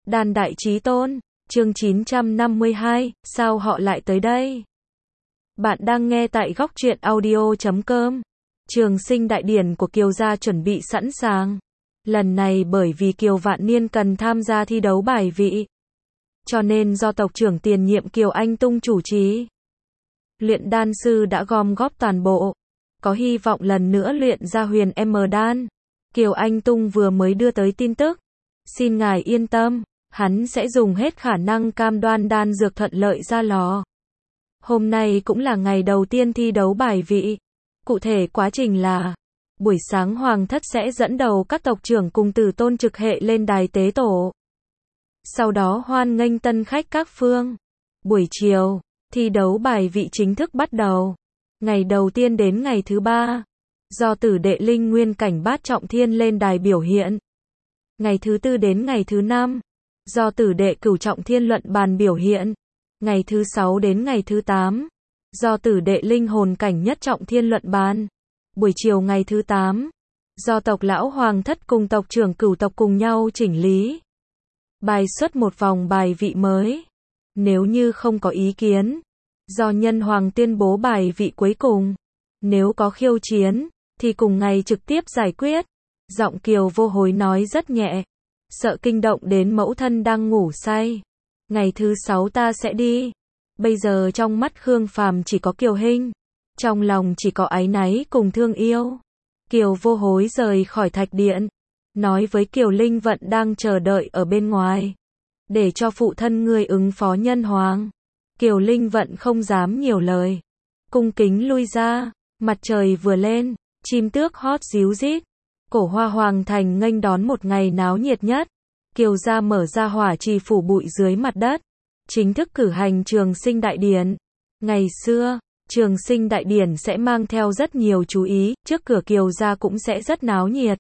Đan Đại Chí Tôn, chương 952, sao họ lại tới đây? Bạn đang nghe tại Góc Truyện Audio.com. Trường sinh đại điển của Kiều gia chuẩn bị sẵn sàng. Lần này bởi vì Kiều Vạn Niên cần tham gia thi đấu bài vị, cho nên do tộc trưởng tiền nhiệm Kiều Anh Tung chủ trì. Luyện đan sư đã gom góp toàn bộ, có hy vọng lần nữa luyện ra huyền M đan. Kiều Anh Tung vừa mới đưa tới tin tức. Xin ngài yên tâm, hắn sẽ dùng hết khả năng cam đoan đan dược thuận lợi ra lò. Hôm nay cũng là ngày đầu tiên thi đấu bài vị. Cụ thể quá trình là, buổi sáng Hoàng thất sẽ dẫn đầu các tộc trưởng cùng tử tôn trực hệ lên đài tế tổ. Sau đó hoan nghênh tân khách các phương. Buổi chiều, thi đấu bài vị chính thức bắt đầu. Ngày đầu tiên đến ngày thứ 3, do tử đệ linh nguyên cảnh bát trọng thiên lên đài biểu hiện. Ngày thứ 4 đến ngày thứ 5, do tử đệ cửu trọng thiên luận bàn biểu hiện. Ngày thứ 6 đến ngày thứ 8, do tử đệ linh hồn cảnh nhất trọng thiên luận bàn. Buổi chiều ngày thứ 8, do tộc lão Hoàng thất cùng tộc trưởng cửu tộc cùng nhau chỉnh lý. Bài xuất một vòng bài vị mới. Nếu như không có ý kiến, do nhân hoàng tuyên bố bài vị cuối cùng. Nếu có khiêu chiến, thì cùng ngày trực tiếp giải quyết. Giọng Kiều Vô Hối nói rất nhẹ, sợ kinh động đến mẫu thân đang ngủ say. Ngày thứ 6 ta sẽ đi. Bây giờ trong mắt Khương Phàm chỉ có Kiều Hinh, trong lòng chỉ có áy náy cùng thương yêu. Kiều Vô Hối rời khỏi thạch điện, nói với Kiều Linh Vận đang chờ đợi ở bên ngoài, để cho phụ thân ngươi ứng phó nhân hoàng. Kiều Linh Vận không dám nhiều lời, cung kính lui ra. Mặt trời vừa lên, chim tước hót ríu rít. Cổ Hoa Hoàng thành nghênh đón một ngày náo nhiệt nhất. Kiều gia mở ra hỏa trì phủ bụi dưới mặt đất, chính thức cử hành trường sinh đại điển. Ngày xưa, trường sinh đại điển sẽ mang theo rất nhiều chú ý, trước cửa Kiều gia cũng sẽ rất náo nhiệt.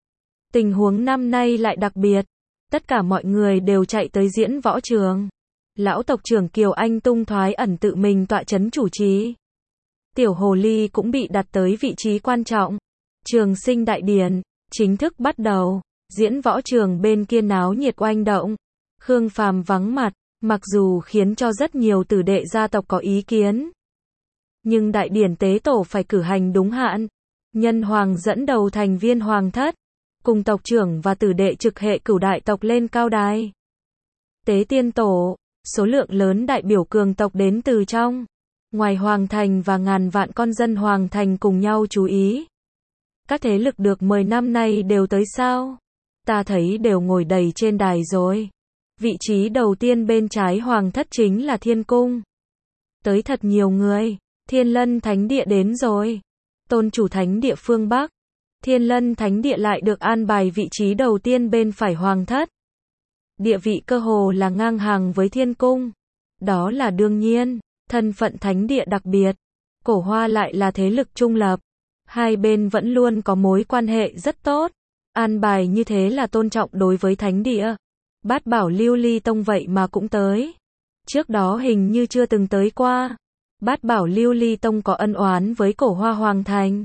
Tình huống năm nay lại đặc biệt, tất cả mọi người đều chạy tới diễn võ trường. Lão tộc trưởng Kiều Anh Tung thoái ẩn tự mình tọa chấn chủ trì. Tiểu hồ ly cũng bị đặt tới vị trí quan trọng. Trường sinh đại điển chính thức bắt đầu. Diễn võ trường bên kia náo nhiệt oanh động. Khương Phàm vắng mặt, mặc dù khiến cho rất nhiều tử đệ gia tộc có ý kiến. Nhưng đại điển tế tổ phải cử hành đúng hạn. Nhân hoàng dẫn đầu thành viên hoàng thất, cùng tộc trưởng và tử đệ trực hệ cửu đại tộc lên cao đài. Tế tiên tổ, số lượng lớn đại biểu cường tộc đến từ trong, ngoài hoàng thành và ngàn vạn con dân hoàng thành cùng nhau chú ý. Các thế lực được mời năm nay đều tới sao? Ta thấy đều ngồi đầy trên đài rồi. Vị trí đầu tiên bên trái hoàng thất chính là thiên cung. Tới thật nhiều người. Thiên Lân Thánh Địa đến rồi. Tôn chủ Thánh Địa phương Bắc. Thiên Lân Thánh Địa lại được an bài vị trí đầu tiên bên phải hoàng thất. Địa vị cơ hồ là ngang hàng với thiên cung. Đó là đương nhiên. Thân phận Thánh Địa đặc biệt. Cổ Hoa lại là thế lực trung lập. Hai bên vẫn luôn có mối quan hệ rất tốt. An bài như thế là tôn trọng đối với Thánh Địa. Bát Bảo Lưu Ly Tông vậy mà cũng tới. Trước đó hình như chưa từng tới qua. Bát Bảo Lưu Ly Tông có ân oán với Cổ Hoa Hoàng thành.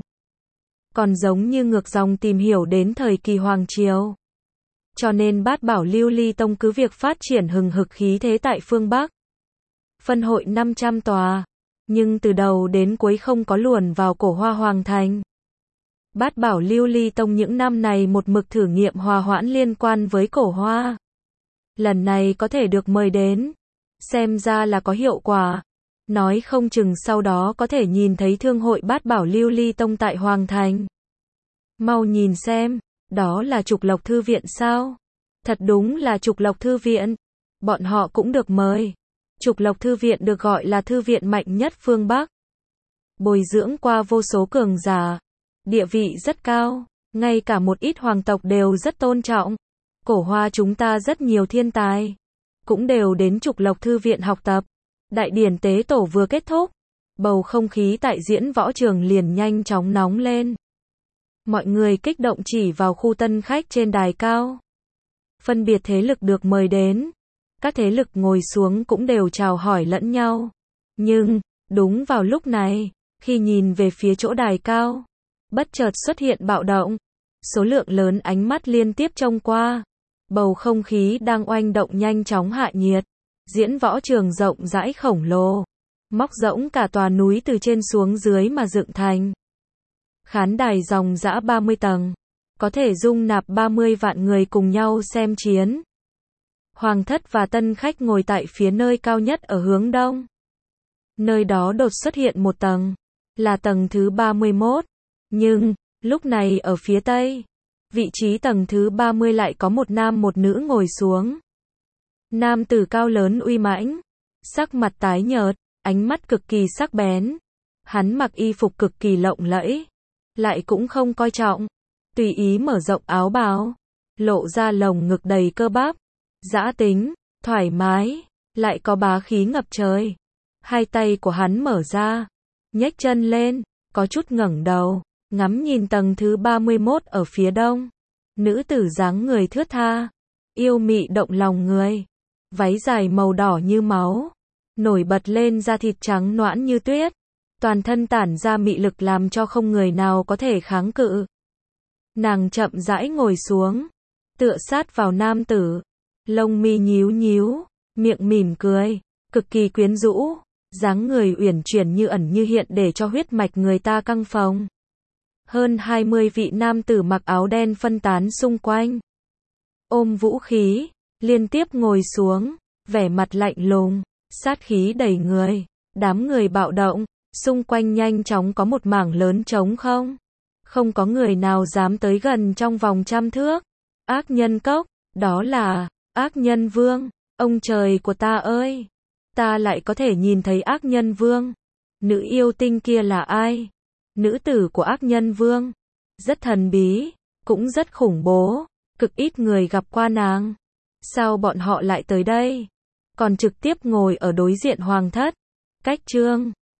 Còn giống như ngược dòng tìm hiểu đến thời kỳ Hoàng Triều. Cho nên Bát Bảo Lưu Ly Tông cứ việc phát triển hừng hực khí thế tại phương Bắc. Phân hội 500 tòa. Nhưng từ đầu đến cuối không có luồn vào Cổ Hoa Hoàng thành. Bát Bảo Lưu Ly Tông những năm này một mực thử nghiệm hòa hoãn liên quan với Cổ Hoa. Lần này có thể được mời đến, xem ra là có hiệu quả. Nói không chừng sau đó có thể nhìn thấy thương hội Bát Bảo Lưu Ly Tông tại Hoàng thành. Mau nhìn xem, đó là Trục Lộc Thư viện sao? Thật đúng là Trục Lộc Thư viện. Bọn họ cũng được mời. Trục Lộc Thư viện được gọi là thư viện mạnh nhất phương Bắc. Bồi dưỡng qua vô số cường giả. Địa vị rất cao, ngay cả một ít hoàng tộc đều rất tôn trọng. Cổ Hoa chúng ta rất nhiều thiên tài, cũng đều đến Trục Lộc Thư viện học tập. Đại điển tế tổ vừa kết thúc, bầu không khí tại diễn võ trường liền nhanh chóng nóng lên. Mọi người kích động chỉ vào khu tân khách trên đài cao. Phân biệt thế lực được mời đến. Các thế lực ngồi xuống cũng đều chào hỏi lẫn nhau. Nhưng, đúng vào lúc này, khi nhìn về phía chỗ đài cao, bất chợt xuất hiện bạo động. Số lượng lớn ánh mắt liên tiếp trông qua. Bầu không khí đang oanh động nhanh chóng hạ nhiệt. Diễn võ trường rộng rãi khổng lồ. Móc rỗng cả tòa núi từ trên xuống dưới mà dựng thành. Khán đài ròng rã 30 tầng. Có thể dung nạp 30 vạn người cùng nhau xem chiến. Hoàng thất và tân khách ngồi tại phía nơi cao nhất ở hướng đông. Nơi đó đột xuất hiện một tầng. Là tầng thứ 31. Nhưng, lúc này ở phía tây. Vị trí tầng thứ 30 lại có một nam một nữ ngồi xuống. Nam tử cao lớn uy mãnh. Sắc mặt tái nhợt. Ánh mắt cực kỳ sắc bén. Hắn mặc y phục cực kỳ lộng lẫy. Lại cũng không coi trọng. Tùy ý mở rộng áo bào. Lộ ra lồng ngực đầy cơ bắp. Dã tính, thoải mái. Lại có bá khí ngập trời. Hai tay của hắn mở ra. Nhếch chân lên. Có chút ngẩng đầu. Ngắm nhìn tầng thứ 31 ở phía đông. Nữ tử dáng người thướt tha. Yêu mị động lòng người. Váy dài màu đỏ như máu. Nổi bật lên da thịt trắng nõn như tuyết. Toàn thân tản ra mị lực làm cho không người nào có thể kháng cự. Nàng chậm rãi ngồi xuống. Tựa sát vào nam tử. Lông mi nhíu nhíu. Miệng mỉm cười. Cực kỳ quyến rũ. Dáng người uyển chuyển như ẩn như hiện để cho huyết mạch người ta căng phồng. Hơn 20 vị nam tử mặc áo đen phân tán xung quanh. Ôm vũ khí. Liên tiếp ngồi xuống. Vẻ mặt lạnh lùng. Sát khí đầy người. Đám người bạo động. Xung quanh nhanh chóng có một mảng lớn trống không. Không có người nào dám tới gần trong vòng 100 thước. Ác nhân cốc. Đó là ác nhân vương. Ông trời của ta ơi. Ta lại có thể nhìn thấy ác nhân vương. Nữ yêu tinh kia là ai? Nữ tử của ác nhân vương. Rất thần bí. Cũng rất khủng bố. Cực ít người gặp qua nàng. Sao bọn họ lại tới đây? Còn trực tiếp ngồi ở đối diện hoàng thất. Cách chương